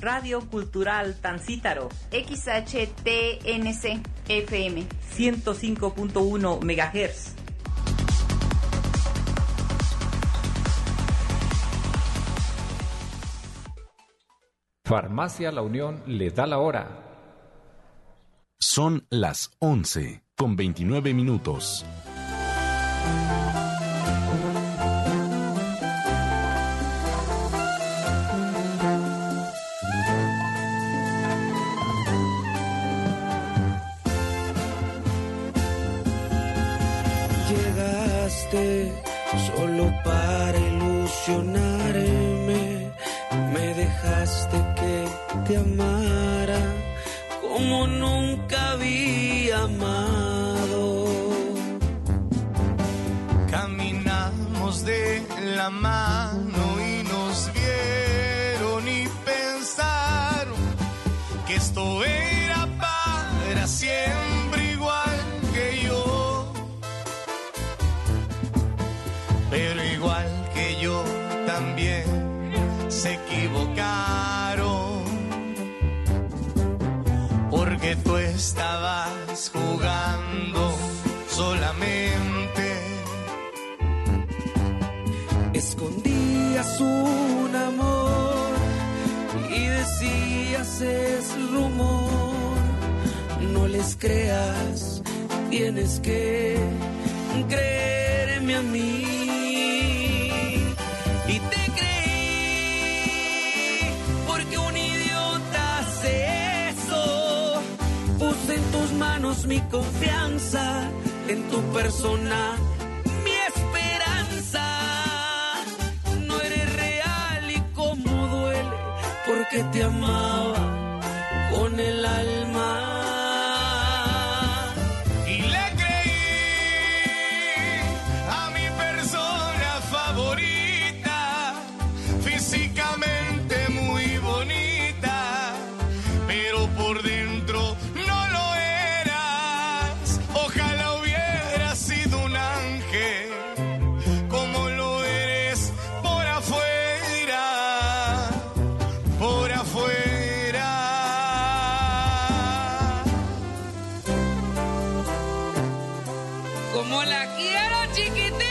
Radio Cultural Tancítaro. XHTNC FM 105.1 MHz. Farmacia La Unión le da la hora. Son las 11:29. Llegaste solo para ilusionarme, me dejaste que te amara como nunca había amado. Caminamos de la mano y nos vieron y pensaron que esto era para siempre igual que yo. Pero igual que yo también se equivocaron, porque tú estabas jugando solamente. Escondías un amor y decías es rumor. No les creas, tienes que creerme a mí. Y te creí porque un idiota hace eso. Puse en tus manos mi confianza, en tu persona mi esperanza. No eres real y cómo duele, porque te amaba con el alma. Físicamente muy bonita, pero por dentro no lo eras. Ojalá hubiera sido un ángel, como lo eres por afuera, por afuera. Como la quiero, chiquitita.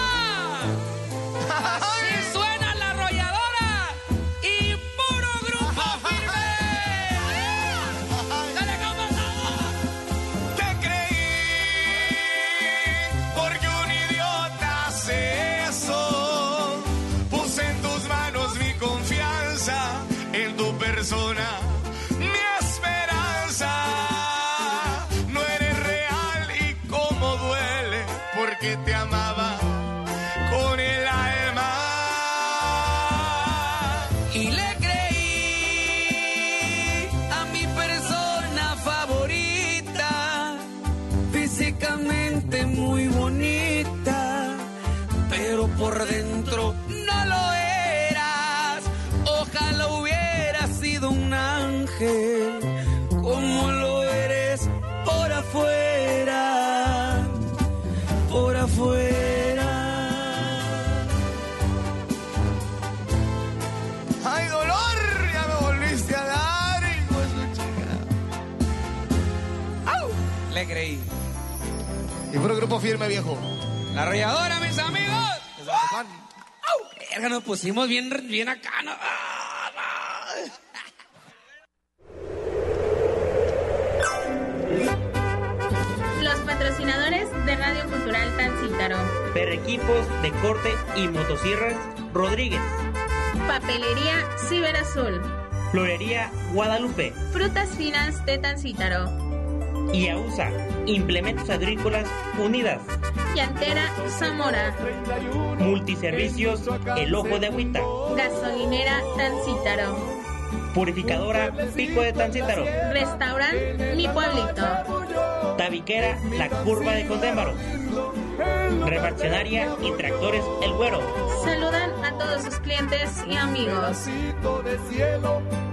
Persona, mi esperanza. No eres real y cómo duele, porque te amaba con el alma. Y le creí a mi persona favorita, físicamente muy bonita, pero por dentro no lo eras. Ojalá hubiera sido un ángel, como lo eres por afuera, por afuera. ¡Ay, dolor! Ya me volviste a dar, hijo de su chica. ¡Au! Le creí. Y puro grupo firme, viejo. La Arrolladora, mis amigos. ¡Au! Verga, nos pusimos bien acá, ¿no? Los patrocinadores de Radio Cultural Tancítaro: Perrequipos de corte y motosierras Rodríguez, Papelería Ciberazul, Florería Guadalupe, Frutas Finas de Tancítaro, y AUSA, Implementos Agrícolas Unidas, Llantera Zamora, Multiservicios El Ojo de Agüita, Gasolinera Tancítaro, Purificadora Pico de Tancítaro, Restaurant Mi Pueblito, Tabiquera La Curva de Condémbaro, Refaccionaria y Tractores El Güero. Saludan a todos sus clientes y amigos. De cielo